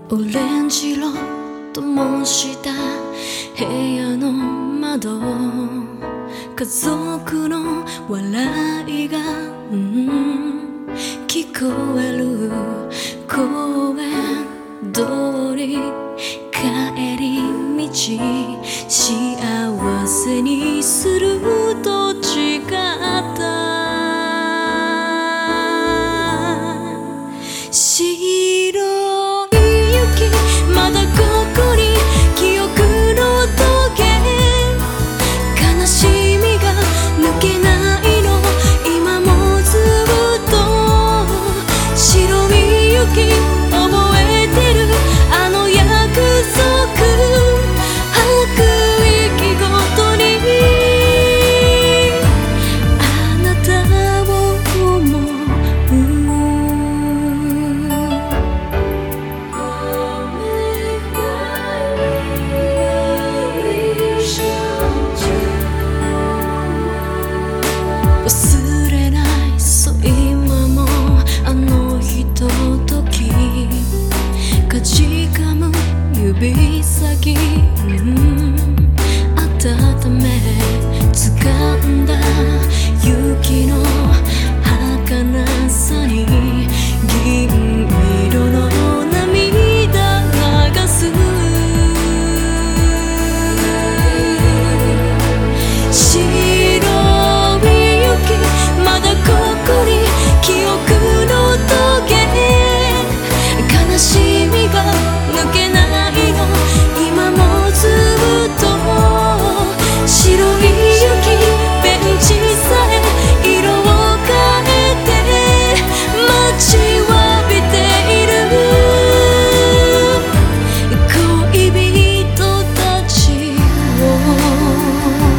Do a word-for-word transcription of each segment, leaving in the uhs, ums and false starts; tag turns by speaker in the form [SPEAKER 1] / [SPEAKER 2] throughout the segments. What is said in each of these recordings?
[SPEAKER 1] オレンジ色と模した部屋の窓、家族の笑いが、うん、聞こえる公園通り帰り道、幸せにすると誓った白い雪、まだここに記憶の棘、悲しみが抜けないの今もずっと、白い雪覚えてるあの約束、吐く息ごとにあなたを思う。忘れないそう今もあのひととき、かじかむ指先、うん、温め掴んだ雪の儚さに銀色の涙流す。まだここに記憶の棘、悲しみが抜けないの今もずっと、白い雪ベンチさえ色を変えて待ちわびている恋人たちを、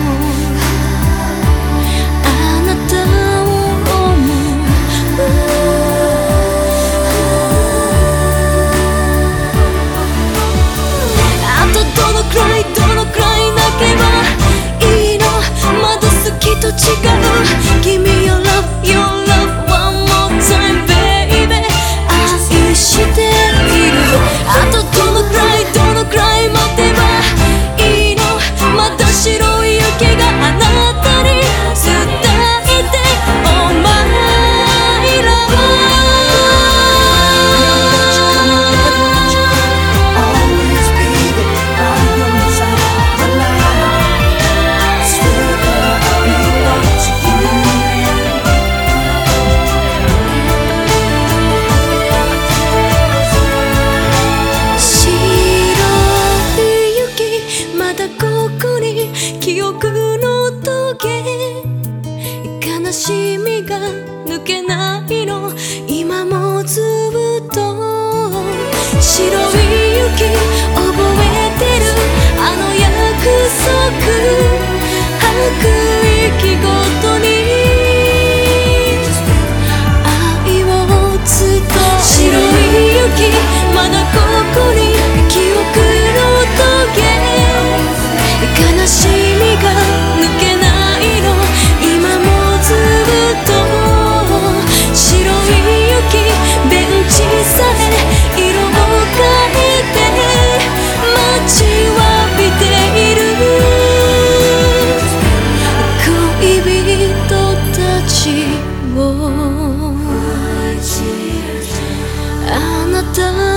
[SPEAKER 1] と違う君 Your love, your love, one more time baby 愛している。あとどのくらいどのくらい待てばいいの、また白い雪があなたに伝えて Oh my love always be there by your side, the light swear that I'll be記憶の棘、悲しみが抜けないの今もずっと、白い雪覚えてるあの約束、吐く息ごとに愛を伝え、白い雪まだここに記憶の棘、悲しみが抜けないの今もずっと、白い雪ベンチさえ色を変えて待ちわびている恋人たちを、あなた